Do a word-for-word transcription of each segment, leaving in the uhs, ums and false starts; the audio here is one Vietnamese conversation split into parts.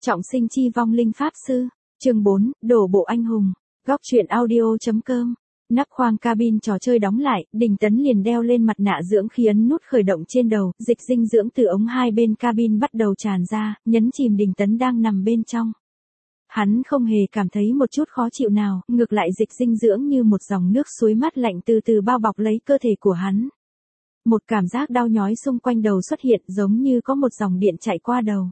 Trọng sinh chi vong linh pháp sư. Chương bốn, đổ bộ anh hùng. Góc truyện audio.com. Nắp khoang cabin trò chơi đóng lại, Đình Tấn liền đeo lên mặt nạ dưỡng khí ấn nút khởi động trên đầu, dịch dinh dưỡng từ ống hai bên cabin bắt đầu tràn ra, nhấn chìm Đình Tấn đang nằm bên trong. Hắn không hề cảm thấy một chút khó chịu nào, ngược lại dịch dinh dưỡng như một dòng nước suối mát lạnh từ từ bao bọc lấy cơ thể của hắn. Một cảm giác đau nhói xung quanh đầu xuất hiện giống như có một dòng điện chạy qua đầu.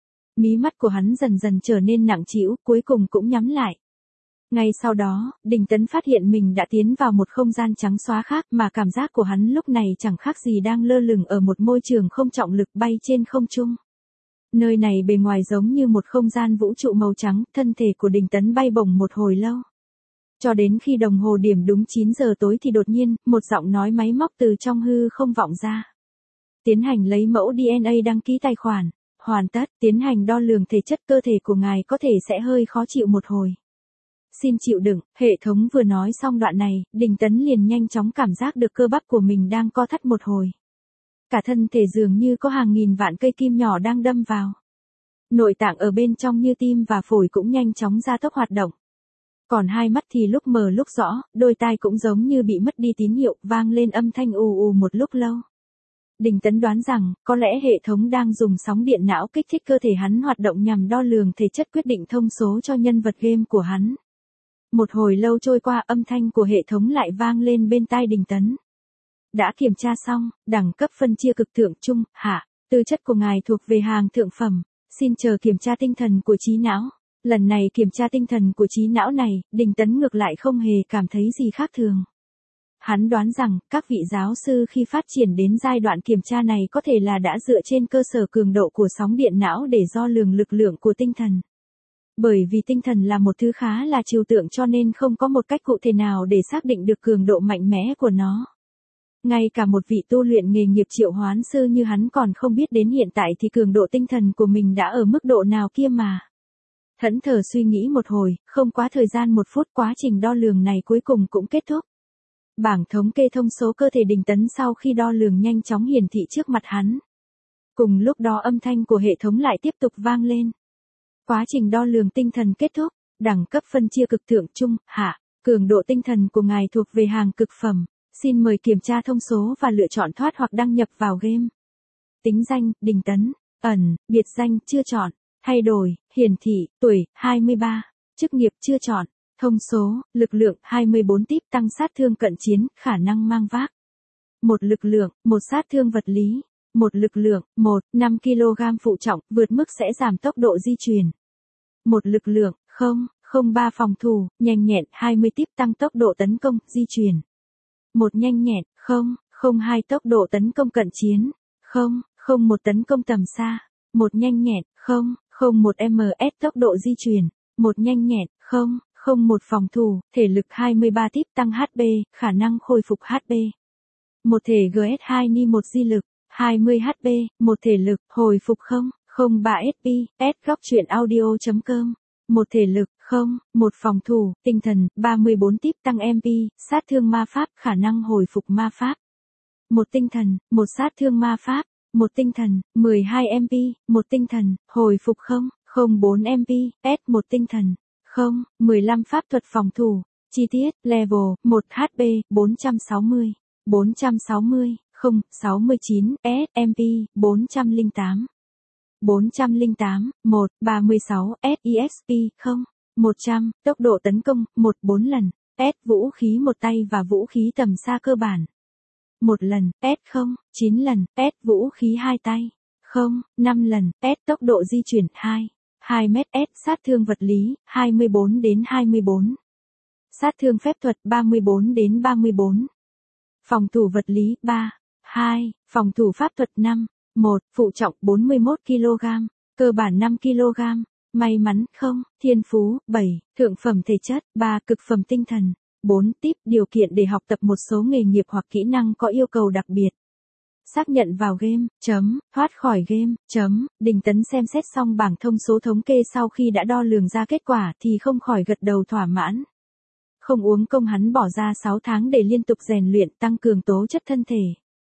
Mí mắt của hắn dần dần trở nên nặng trĩu, cuối cùng cũng nhắm lại. Ngay sau đó, Đình Tấn phát hiện mình đã tiến vào một không gian trắng xóa khác mà cảm giác của hắn lúc này chẳng khác gì đang lơ lửng ở một môi trường không trọng lực bay trên không trung. Nơi này bề ngoài giống như một không gian vũ trụ màu trắng, thân thể của Đình Tấn bay bổng một hồi lâu. Cho đến khi đồng hồ điểm đúng chín giờ tối thì đột nhiên, một giọng nói máy móc từ trong hư không vọng ra. Tiến hành lấy mẫu đê en a đăng ký tài khoản. Hoàn tất, tiến hành đo lường thể chất cơ thể của ngài có thể sẽ hơi khó chịu một hồi. Xin chịu đựng, hệ thống vừa nói xong đoạn này, Đình Tấn liền nhanh chóng cảm giác được cơ bắp của mình đang co thắt một hồi. Cả thân thể dường như có hàng nghìn vạn cây kim nhỏ đang đâm vào. Nội tạng ở bên trong như tim và phổi cũng nhanh chóng gia tốc hoạt động. Còn hai mắt thì lúc mờ lúc rõ, đôi tai cũng giống như bị mất đi tín hiệu, vang lên âm thanh ù ù một lúc lâu. Đình Tấn đoán rằng, có lẽ hệ thống đang dùng sóng điện não kích thích cơ thể hắn hoạt động nhằm đo lường thể chất quyết định thông số cho nhân vật game của hắn. Một hồi lâu trôi qua, âm thanh của hệ thống lại vang lên bên tai Đình Tấn. Đã kiểm tra xong, đẳng cấp phân chia cực thượng trung, hạ, tư chất của ngài thuộc về hàng thượng phẩm, xin chờ kiểm tra tinh thần của trí não. Lần này kiểm tra tinh thần của trí não này, Đình Tấn ngược lại không hề cảm thấy gì khác thường. Hắn đoán rằng, các vị giáo sư khi phát triển đến giai đoạn kiểm tra này có thể là đã dựa trên cơ sở cường độ của sóng điện não để đo lường lực lượng của tinh thần. Bởi vì tinh thần là một thứ khá là trừu tượng cho nên không có một cách cụ thể nào để xác định được cường độ mạnh mẽ của nó. Ngay cả một vị tu luyện nghề nghiệp triệu hoán sư như hắn còn không biết đến hiện tại thì cường độ tinh thần của mình đã ở mức độ nào kia mà. Thẫn thờ suy nghĩ một hồi, không quá thời gian một phút quá trình đo lường này cuối cùng cũng kết thúc. Bảng thống kê thông số cơ thể Đình Tấn sau khi đo lường nhanh chóng hiển thị trước mặt hắn. Cùng lúc đó âm thanh của hệ thống lại tiếp tục vang lên. Quá trình đo lường tinh thần kết thúc, đẳng cấp phân chia cực thượng trung, hạ, cường độ tinh thần của ngài thuộc về hàng cực phẩm, xin mời kiểm tra thông số và lựa chọn thoát hoặc đăng nhập vào game. Tính danh, Đình Tấn, ẩn, biệt danh, chưa chọn, thay đổi, hiển thị, tuổi, hai mươi ba, chức nghiệp chưa chọn. Thông số, lực lượng, hai mươi bốn típ tăng sát thương cận chiến, khả năng mang vác. Một lực lượng, một sát thương vật lý. Một lực lượng, một, năm ki lô gam phụ trọng, vượt mức sẽ giảm tốc độ di chuyển. Một lực lượng, không, không ba phòng thủ, nhanh nhẹn, hai mươi típ tăng tốc độ tấn công, di chuyển. Một nhanh nhẹn, không, không hai tốc độ tấn công cận chiến. Không, không một tấn công tầm xa. Một nhanh nhẹn, không, không một ms tốc độ di chuyển. Một nhanh nhẹn, không. Không một phòng thủ, thể lực hai mươi ba típ tăng hát pê, khả năng khôi phục hát pê. Một thể giê ét hai ni một di lực, hai mươi hát pê, một thể lực, hồi phục không, không ba ét pê, S góc truyện audio.com. Một thể lực, không, một phòng thủ, tinh thần, ba mươi bốn típ tăng em pê, sát thương ma pháp, khả năng hồi phục ma pháp. Một tinh thần, một sát thương ma pháp, một tinh thần, mười hai em pê, một tinh thần, hồi phục không, không bốn em pê, S một tinh thần. Không, mười lăm pháp thuật phòng thủ, chi tiết, level, một hát pê, bốn trăm sáu mươi, bốn trăm sáu mươi, không, sáu mươi chín, S, em pê, bốn trăm lẻ tám, bốn trăm lẻ tám, một, ba mươi sáu, S, e ích pê, không, một trăm, tốc độ tấn công, một, bốn lần, S, vũ khí một tay và vũ khí tầm xa cơ bản. một lần, S, không, chín lần, S, vũ khí hai tay, không, năm lần, S, tốc độ di chuyển, hai. hai mét S, sát thương vật lý, hai mươi bốn đến hai mươi bốn. Sát thương phép thuật, ba mươi bốn đến ba mươi bốn. Phòng thủ vật lý, ba, hai, phòng thủ pháp thuật năm, một, phụ trọng bốn mươi mốt ki lô gam, cơ bản năm ki lô gam, may mắn, không, thiên phú, bảy, thượng phẩm thể chất, ba, cực phẩm tinh thần, bốn, típ, điều kiện để học tập một số nghề nghiệp hoặc kỹ năng có yêu cầu đặc biệt. Xác nhận vào game, chấm, thoát khỏi game, chấm, Đình Tấn xem xét xong bảng thông số thống kê sau khi đã đo lường ra kết quả thì không khỏi gật đầu thỏa mãn. Không uống công hắn bỏ ra sáu tháng để liên tục rèn luyện tăng cường tố chất thân thể.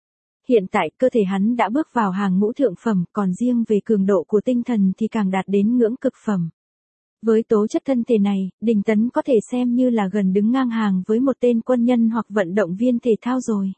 Hiện tại cơ thể hắn đã bước vào hàng ngũ thượng phẩm, còn riêng về cường độ của tinh thần thì càng đạt đến ngưỡng cực phẩm. Với tố chất thân thể này, Đình Tấn có thể xem như là gần đứng ngang hàng với một tên quân nhân hoặc vận động viên thể thao rồi.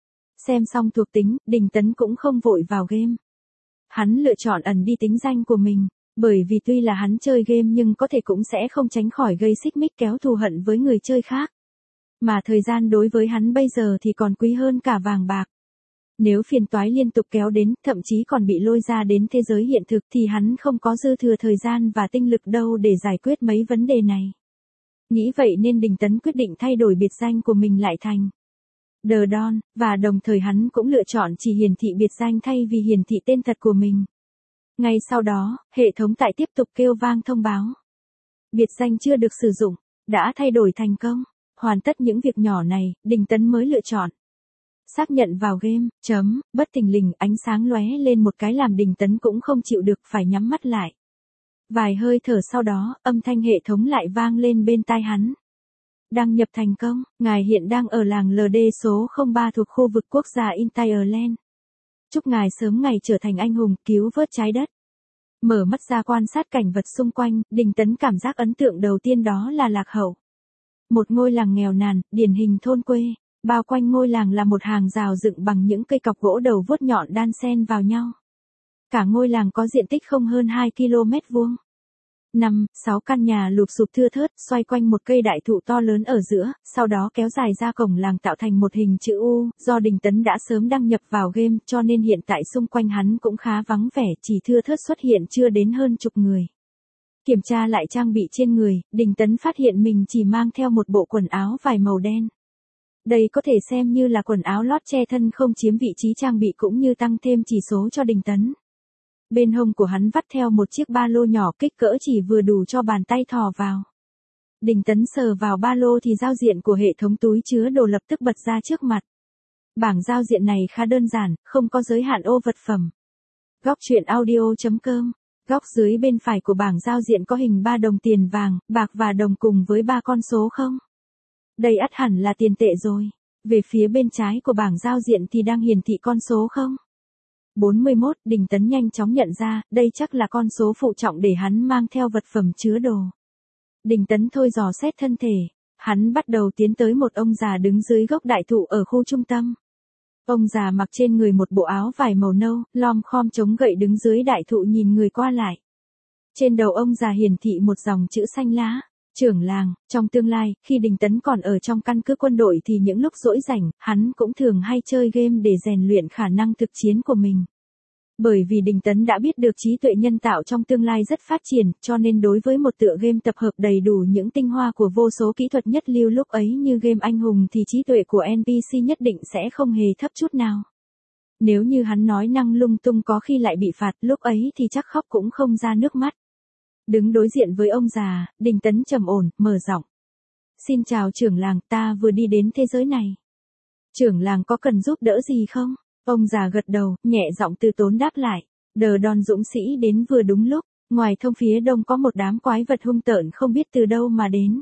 Xem xong thuộc tính, Đình Tấn cũng không vội vào game. Hắn lựa chọn ẩn đi tính danh của mình, bởi vì tuy là hắn chơi game nhưng có thể cũng sẽ không tránh khỏi gây xích mích kéo thù hận với người chơi khác. Mà thời gian đối với hắn bây giờ thì còn quý hơn cả vàng bạc. Nếu phiền toái liên tục kéo đến, thậm chí còn bị lôi ra đến thế giới hiện thực thì hắn không có dư thừa thời gian và tinh lực đâu để giải quyết mấy vấn đề này. Nghĩ vậy nên Đình Tấn quyết định thay đổi biệt danh của mình lại thành The Don, và đồng thời hắn cũng lựa chọn chỉ hiển thị biệt danh thay vì hiển thị tên thật của mình. Ngay sau đó, hệ thống tại tiếp tục kêu vang thông báo. Biệt danh chưa được sử dụng, đã thay đổi thành công. Hoàn tất những việc nhỏ này, Đình Tấn mới lựa chọn xác nhận vào game, chấm, bất thình lình ánh sáng lóe lên một cái làm Đình Tấn cũng không chịu được phải nhắm mắt lại. Vài hơi thở sau đó, âm thanh hệ thống lại vang lên bên tai hắn. Đăng nhập thành công, ngài hiện đang ở làng lờ đê số không ba thuộc khu vực quốc gia Ireland. Chúc ngài sớm ngày trở thành anh hùng, cứu vớt trái đất. Mở mắt ra quan sát cảnh vật xung quanh, Đình Tấn cảm giác ấn tượng đầu tiên đó là lạc hậu. Một ngôi làng nghèo nàn, điển hình thôn quê. Bao quanh ngôi làng là một hàng rào dựng bằng những cây cọc gỗ đầu vuốt nhọn đan xen vào nhau. Cả ngôi làng có diện tích không hơn hai ki lô mét vuông. Năm, sáu căn nhà lụp xụp thưa thớt xoay quanh một cây đại thụ to lớn ở giữa, sau đó kéo dài ra cổng làng tạo thành một hình chữ U. Do Đình Tấn đã sớm đăng nhập vào game cho nên hiện tại xung quanh hắn cũng khá vắng vẻ, chỉ thưa thớt xuất hiện chưa đến hơn chục người. Kiểm tra lại trang bị trên người, Đình Tấn phát hiện mình chỉ mang theo một bộ quần áo vải màu đen. Đây có thể xem như là quần áo lót che thân không chiếm vị trí trang bị cũng như tăng thêm chỉ số cho Đình Tấn. Bên hông của hắn vắt theo một chiếc ba lô nhỏ kích cỡ chỉ vừa đủ cho bàn tay thò vào. Đình Tấn sờ vào ba lô thì giao diện của hệ thống túi chứa đồ lập tức bật ra trước mặt. Bảng giao diện này khá đơn giản, không có giới hạn ô vật phẩm. Góc truyện audio chấm com. Góc dưới bên phải của bảng giao diện có hình ba đồng tiền vàng, bạc và đồng cùng với ba con số không. Đây ắt hẳn là tiền tệ rồi. Về phía bên trái của bảng giao diện thì đang hiển thị con số không. bốn mươi mốt, Đình Tấn nhanh chóng nhận ra, đây chắc là con số phụ trọng để hắn mang theo vật phẩm chứa đồ. Đình Tấn thôi dò xét thân thể, hắn bắt đầu tiến tới một ông già đứng dưới gốc đại thụ ở khu trung tâm. Ông già mặc trên người một bộ áo vải màu nâu, lom khom chống gậy đứng dưới đại thụ nhìn người qua lại. Trên đầu ông già hiển thị một dòng chữ xanh lá. Trưởng làng. Trong tương lai, khi Đình Tấn còn ở trong căn cứ quân đội thì những lúc rỗi rảnh, hắn cũng thường hay chơi game để rèn luyện khả năng thực chiến của mình. Bởi vì Đình Tấn đã biết được trí tuệ nhân tạo trong tương lai rất phát triển, cho nên đối với một tựa game tập hợp đầy đủ những tinh hoa của vô số kỹ thuật nhất lưu lúc ấy như game anh hùng thì trí tuệ của en pê xê nhất định sẽ không hề thấp chút nào. Nếu như hắn nói năng lung tung có khi lại bị phạt, lúc ấy thì chắc khóc cũng không ra nước mắt. Đứng đối diện với ông già, Đình Tấn trầm ổn, mở giọng. Xin chào trưởng làng, ta vừa đi đến thế giới này. Trưởng làng có cần giúp đỡ gì không? Ông già gật đầu, nhẹ giọng từ tốn đáp lại. Đờ Đòn dũng sĩ đến vừa đúng lúc, ngoài thông phía đông có một đám quái vật hung tợn không biết từ đâu mà đến.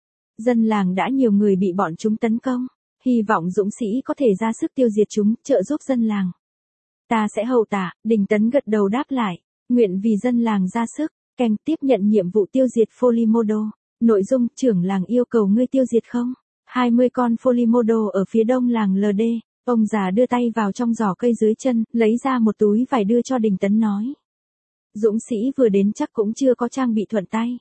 Dân làng đã nhiều người bị bọn chúng tấn công, hy vọng dũng sĩ có thể ra sức tiêu diệt chúng, trợ giúp dân làng. Ta sẽ hậu tạ, Đình Tấn gật đầu đáp lại, nguyện vì dân làng ra sức. Canh tiếp nhận nhiệm vụ tiêu diệt Folimodo. Nội dung, trưởng làng yêu cầu ngươi tiêu diệt không? hai mươi con Folimodo ở phía đông làng lờ đê. Ông già đưa tay vào trong giỏ cây dưới chân, lấy ra một túi vải đưa cho Đình Tấn nói. Dũng sĩ vừa đến chắc cũng chưa có trang bị thuận tay.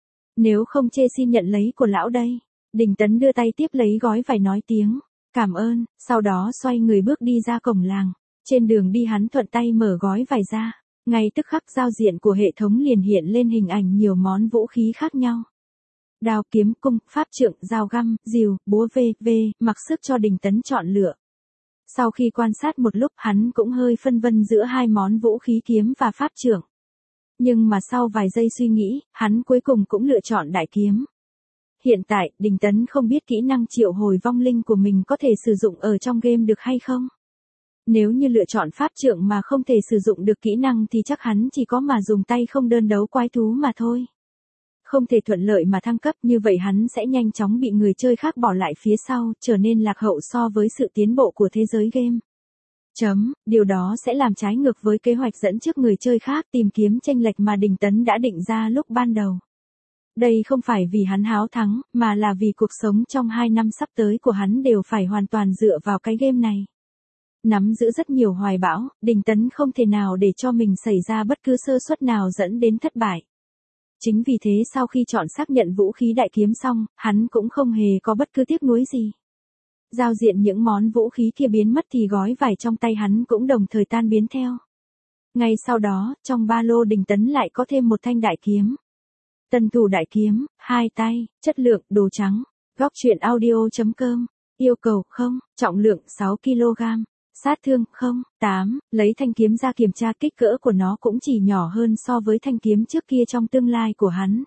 Nếu không chê xin nhận lấy của lão đây. Đình Tấn đưa tay tiếp lấy gói vải nói tiếng. Cảm ơn, sau đó xoay người bước đi ra cổng làng. Trên đường đi hắn thuận tay mở gói vải ra. Ngay tức khắc giao diện của hệ thống liền hiện lên hình ảnh nhiều món vũ khí khác nhau. Đao kiếm cung, pháp trượng, dao găm, rìu, búa vê vê, mặc sức cho Đình Tấn chọn lựa. Sau khi quan sát một lúc hắn cũng hơi phân vân giữa hai món vũ khí kiếm và pháp trượng. Nhưng mà sau vài giây suy nghĩ, hắn cuối cùng cũng lựa chọn đại kiếm. Hiện tại, Đình Tấn không biết kỹ năng triệu hồi vong linh của mình có thể sử dụng ở trong game được hay không. Nếu như lựa chọn pháp trượng mà không thể sử dụng được kỹ năng thì chắc hắn chỉ có mà dùng tay không đơn đấu quái thú mà thôi. Không thể thuận lợi mà thăng cấp như vậy hắn sẽ nhanh chóng bị người chơi khác bỏ lại phía sau, trở nên lạc hậu so với sự tiến bộ của thế giới game. Chấm, điều đó sẽ làm trái ngược với kế hoạch dẫn trước người chơi khác tìm kiếm chênh lệch mà Đình Tấn đã định ra lúc ban đầu. Đây không phải vì hắn háo thắng, mà là vì cuộc sống trong hai năm sắp tới của hắn đều phải hoàn toàn dựa vào cái game này. Nắm giữ rất nhiều hoài bão, Đình Tấn không thể nào để cho mình xảy ra bất cứ sơ suất nào dẫn đến thất bại. Chính vì thế sau khi chọn xác nhận vũ khí đại kiếm xong, hắn cũng không hề có bất cứ tiếc nuối gì. Giao diện những món vũ khí kia biến mất thì gói vải trong tay hắn cũng đồng thời tan biến theo. Ngay sau đó, trong ba lô Đình Tấn lại có thêm một thanh đại kiếm. Tân thủ đại kiếm, hai tay, chất lượng, đồ trắng. Góc truyện audio chấm com. Yêu cầu không, trọng lượng sáu ki lô gam. Sát thương không, tám, lấy thanh kiếm ra kiểm tra kích cỡ của nó cũng chỉ nhỏ hơn so với thanh kiếm trước kia trong tương lai của hắn.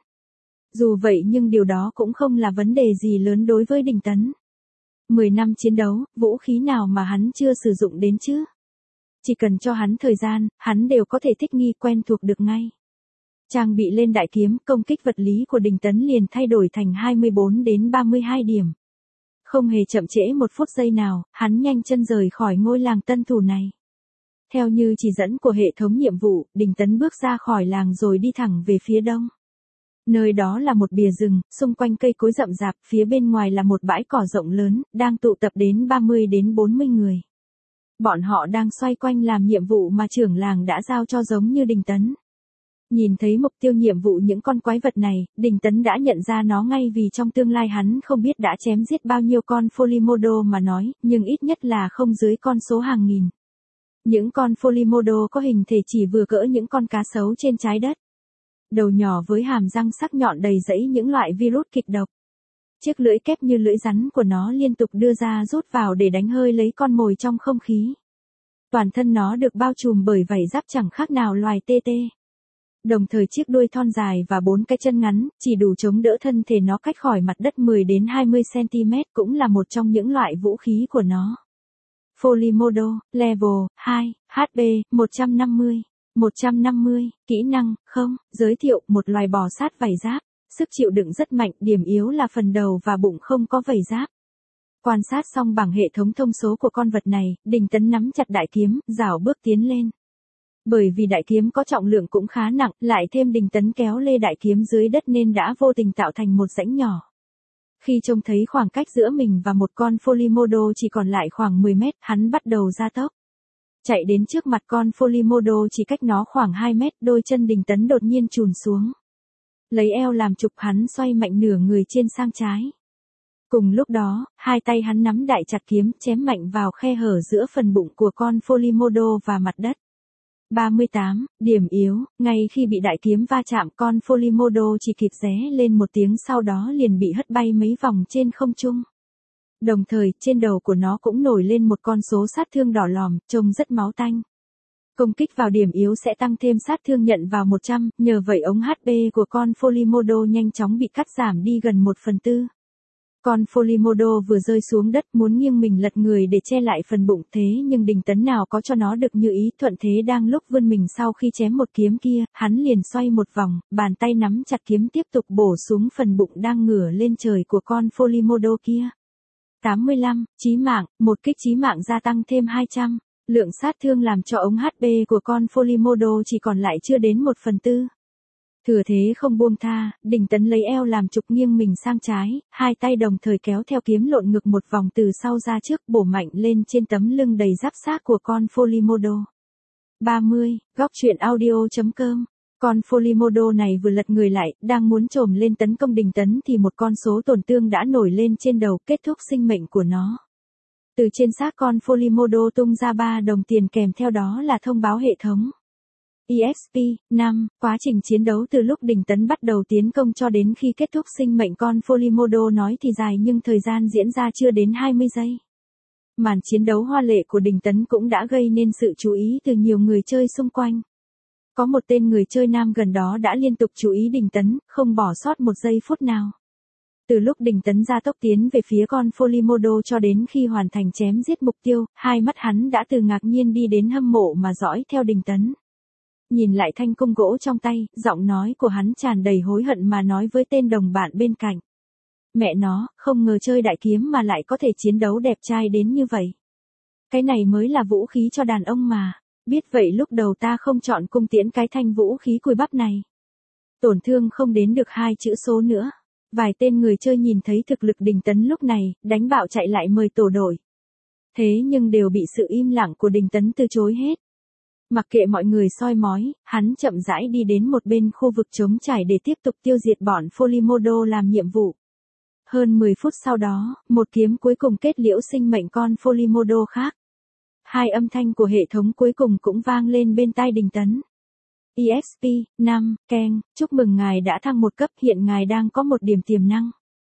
Dù vậy nhưng điều đó cũng không là vấn đề gì lớn đối với Đình Tấn. mười năm chiến đấu, vũ khí nào mà hắn chưa sử dụng đến chứ? Chỉ cần cho hắn thời gian, hắn đều có thể thích nghi quen thuộc được ngay. Trang bị lên đại kiếm, công kích vật lý của Đình Tấn liền thay đổi thành hai mươi bốn đến ba mươi hai điểm. Không hề chậm trễ một phút giây nào, hắn nhanh chân rời khỏi ngôi làng tân thủ này. Theo như chỉ dẫn của hệ thống nhiệm vụ, Đình Tấn bước ra khỏi làng rồi đi thẳng về phía đông. Nơi đó là một bìa rừng, xung quanh cây cối rậm rạp, phía bên ngoài là một bãi cỏ rộng lớn, đang tụ tập đến ba mươi đến bốn mươi người. Bọn họ đang xoay quanh làm nhiệm vụ mà trưởng làng đã giao cho giống như Đình Tấn. Nhìn thấy mục tiêu nhiệm vụ những con quái vật này, Đình Tấn đã nhận ra nó ngay vì trong tương lai hắn không biết đã chém giết bao nhiêu con Folimodo mà nói, nhưng ít nhất là không dưới con số hàng nghìn. Những con Folimodo có hình thể chỉ vừa cỡ những con cá sấu trên trái đất. Đầu nhỏ với hàm răng sắc nhọn đầy rẫy những loại virus kịch độc. Chiếc lưỡi kép như lưỡi rắn của nó liên tục đưa ra rút vào để đánh hơi lấy con mồi trong không khí. Toàn thân nó được bao trùm bởi vảy giáp chẳng khác nào loài tê tê. Đồng thời chiếc đuôi thon dài và bốn cái chân ngắn, chỉ đủ chống đỡ thân thể nó cách khỏi mặt đất mười đến hai mươi xăng ti mét cũng là một trong những loại vũ khí của nó. Folimodo, Level hai, hát pê, một trăm năm mươi. một trăm năm mươi, kỹ năng, không, giới thiệu, một loài bò sát vảy giáp, sức chịu đựng rất mạnh, điểm yếu là phần đầu và bụng không có vảy giáp. Quan sát xong bảng hệ thống thông số của con vật này, Đình Tấn nắm chặt đại kiếm, rảo bước tiến lên. Bởi vì đại kiếm có trọng lượng cũng khá nặng, lại thêm Đình Tấn kéo lê đại kiếm dưới đất nên đã vô tình tạo thành một rãnh nhỏ. Khi trông thấy khoảng cách giữa mình và một con Folimodo chỉ còn lại khoảng mười mét, hắn bắt đầu gia tốc. Chạy đến trước mặt con Folimodo chỉ cách nó khoảng hai mét, đôi chân Đình Tấn đột nhiên chùn xuống. Lấy eo làm trục hắn xoay mạnh nửa người trên sang trái. Cùng lúc đó, hai tay hắn nắm đại chặt kiếm chém mạnh vào khe hở giữa phần bụng của con Folimodo và mặt đất. ba mươi tám, điểm yếu, ngay khi bị đại kiếm va chạm con Folimodo chỉ kịp ré lên một tiếng sau đó liền bị hất bay mấy vòng trên không trung. Đồng thời, trên đầu của nó cũng nổi lên một con số sát thương đỏ lòm, trông rất máu tanh. Công kích vào điểm yếu sẽ tăng thêm sát thương nhận vào một trăm, nhờ vậy ống hát pê của con Folimodo nhanh chóng bị cắt giảm đi gần một phần tư. Con Folimodo vừa rơi xuống đất muốn nghiêng mình lật người để che lại phần bụng thế nhưng Đình Tấn nào có cho nó được như ý, thuận thế đang lúc vươn mình sau khi chém một kiếm kia, hắn liền xoay một vòng, bàn tay nắm chặt kiếm tiếp tục bổ xuống phần bụng đang ngửa lên trời của con Folimodo kia. tám mươi lăm, chí mạng, một kích chí mạng gia tăng thêm hai trăm, lượng sát thương làm cho ống hát pê của con Folimodo chỉ còn lại chưa đến một phần tư. Thừa thế không buông tha, Đình Tấn lấy eo làm trục nghiêng mình sang trái, hai tay đồng thời kéo theo kiếm lộn ngược một vòng từ sau ra trước bổ mạnh lên trên tấm lưng đầy giáp xác của con Folimodo. ba mươi, góc truyện audio chấm com. Con Folimodo này vừa lật người lại, đang muốn trồm lên tấn công Đình Tấn thì một con số tổn thương đã nổi lên trên đầu, kết thúc sinh mệnh của nó. Từ trên xác con Folimodo tung ra ba đồng tiền kèm theo đó là thông báo hệ thống. e ích pê, năm, quá trình chiến đấu từ lúc Đình Tấn bắt đầu tiến công cho đến khi kết thúc sinh mệnh con Folimodo nói thì dài nhưng thời gian diễn ra chưa đến hai mươi giây. Màn chiến đấu hoa lệ của Đình Tấn cũng đã gây nên sự chú ý từ nhiều người chơi xung quanh. Có một tên người chơi nam gần đó đã liên tục chú ý Đình Tấn, không bỏ sót một giây phút nào. Từ lúc Đình Tấn ra tốc tiến về phía con Folimodo cho đến khi hoàn thành chém giết mục tiêu, hai mắt hắn đã từ ngạc nhiên đi đến hâm mộ mà dõi theo Đình Tấn. Nhìn lại thanh cung gỗ trong tay, giọng nói của hắn tràn đầy hối hận mà nói với tên đồng bạn bên cạnh. Mẹ nó, không ngờ chơi đại kiếm mà lại có thể chiến đấu đẹp trai đến như vậy. Cái này mới là vũ khí cho đàn ông mà. Biết vậy lúc đầu ta không chọn cung tiễn cái thanh vũ khí cùi bắp này. Tổn thương không đến được hai chữ số nữa. Vài tên người chơi nhìn thấy thực lực Đình Tấn lúc này, đánh bạo chạy lại mời tổ đội. Thế nhưng đều bị sự im lặng của Đình Tấn từ chối hết. Mặc kệ mọi người soi mói, hắn chậm rãi đi đến một bên khu vực trống trải để tiếp tục tiêu diệt bọn Folimodo làm nhiệm vụ. Hơn mười phút sau đó, một kiếm cuối cùng kết liễu sinh mệnh con Folimodo khác. Hai âm thanh của hệ thống cuối cùng cũng vang lên bên tai Đình Tấn. e ích pê, năm, Keng, chúc mừng ngài đã thăng một cấp, hiện ngài đang có một điểm tiềm năng.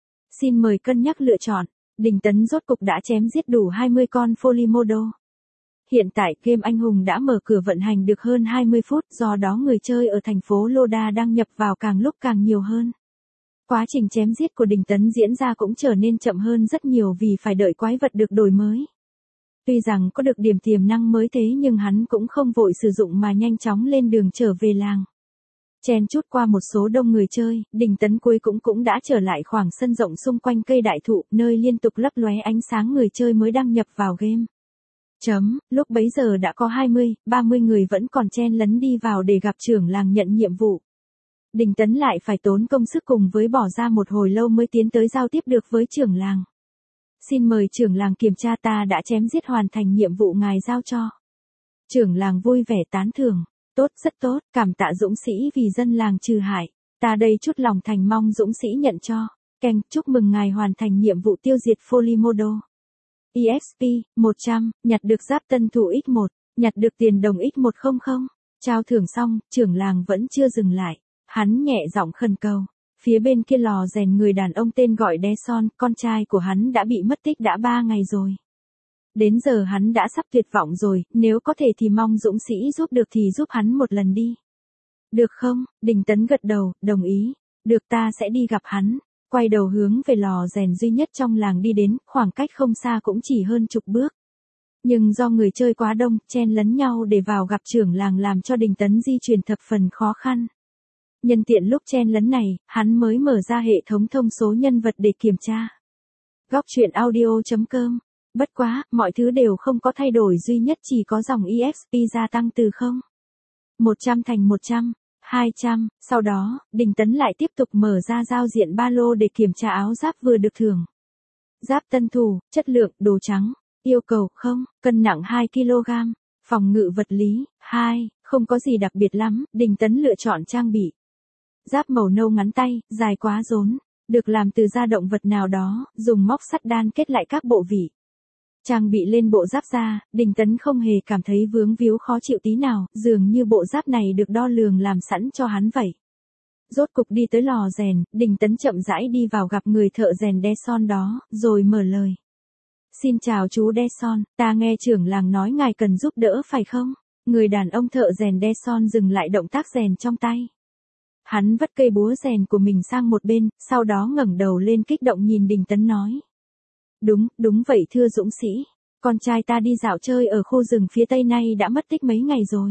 Xin mời cân nhắc lựa chọn. Đình Tấn rốt cục đã chém giết đủ hai mươi con Folimodo. Hiện tại game anh hùng đã mở cửa vận hành được hơn hai mươi phút, do đó người chơi ở thành phố Loda đang nhập vào càng lúc càng nhiều hơn. Quá trình chém giết của Đình Tấn diễn ra cũng trở nên chậm hơn rất nhiều vì phải đợi quái vật được đổi mới. Tuy rằng có được điểm tiềm năng mới thế nhưng hắn cũng không vội sử dụng mà nhanh chóng lên đường trở về làng. Chen chút qua một số đông người chơi, Đình Tấn cuối cũng cũng đã trở lại khoảng sân rộng xung quanh cây đại thụ, nơi liên tục lấp lóe ánh sáng người chơi mới đăng nhập vào game. Chấm, lúc bấy giờ đã có hai mươi, ba mươi người vẫn còn chen lấn đi vào để gặp trưởng làng nhận nhiệm vụ. Đình Tấn lại phải tốn công sức cùng với bỏ ra một hồi lâu mới tiến tới giao tiếp được với trưởng làng. Xin mời trưởng làng kiểm tra ta đã chém giết hoàn thành nhiệm vụ ngài giao cho. Trưởng làng vui vẻ tán thưởng. Tốt, rất tốt, cảm tạ dũng sĩ vì dân làng trừ hại. Ta đây chút lòng thành mong dũng sĩ nhận cho. Keng, chúc mừng ngài hoàn thành nhiệm vụ tiêu diệt Folimodo. e ích pê, một trăm, nhặt được giáp tân thủ x một, nhặt được tiền đồng x một trăm. Trao thưởng xong, trưởng làng vẫn chưa dừng lại. Hắn nhẹ giọng khẩn cầu. Phía bên kia lò rèn người đàn ông tên gọi Deson, con trai của hắn đã bị mất tích đã ba ngày rồi. Đến giờ hắn đã sắp tuyệt vọng rồi, nếu có thể thì mong dũng sĩ giúp được thì giúp hắn một lần đi. Được không? Đình Tấn gật đầu, đồng ý. Được, ta sẽ đi gặp hắn. Quay đầu hướng về lò rèn duy nhất trong làng đi đến, khoảng cách không xa cũng chỉ hơn chục bước. Nhưng do người chơi quá đông, chen lấn nhau để vào gặp trưởng làng làm cho Đình Tấn di chuyển thập phần khó khăn. Nhân tiện lúc chen lấn này, hắn mới mở ra hệ thống thông số nhân vật để kiểm tra. Góc truyện audio chấm com. Bất quá, mọi thứ đều không có thay đổi, duy nhất chỉ có dòng e ích pê gia tăng từ không. một trăm thành một trăm, hai trăm, sau đó, Đình Tấn lại tiếp tục mở ra giao diện ba lô để kiểm tra áo giáp vừa được thưởng. Giáp tân thủ, chất lượng, đồ trắng, yêu cầu không, cân nặng hai ki lô gam, phòng ngự vật lý, hai, không có gì đặc biệt lắm, Đình Tấn lựa chọn trang bị. Giáp màu nâu ngắn tay, dài quá rốn, được làm từ da động vật nào đó, dùng móc sắt đan kết lại các bộ vị. Trang bị lên bộ giáp da, Đình Tấn không hề cảm thấy vướng víu khó chịu tí nào, dường như bộ giáp này được đo lường làm sẵn cho hắn vậy. Rốt cục đi tới lò rèn, Đình Tấn chậm rãi đi vào gặp người thợ rèn Deson đó, rồi mở lời. Xin chào chú Deson, ta nghe trưởng làng nói ngài cần giúp đỡ phải không? Người đàn ông thợ rèn Deson dừng lại động tác rèn trong tay. Hắn vất cây búa rèn của mình sang một bên, sau đó ngẩng đầu lên kích động nhìn Đình Tấn nói. Đúng, đúng vậy thưa dũng sĩ. Con trai ta đi dạo chơi ở khu rừng phía tây nay đã mất tích mấy ngày rồi.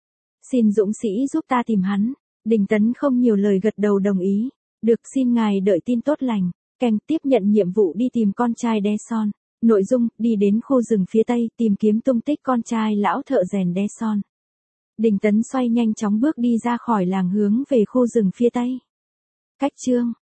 Xin dũng sĩ giúp ta tìm hắn. Đình Tấn không nhiều lời gật đầu đồng ý. Được, xin ngài đợi tin tốt lành. Keng, tiếp nhận nhiệm vụ đi tìm con trai Deson. Nội dung, đi đến khu rừng phía tây tìm kiếm tung tích con trai lão thợ rèn Deson. Đình Tấn xoay nhanh chóng bước đi ra khỏi làng hướng về khu rừng phía tây. Cách chương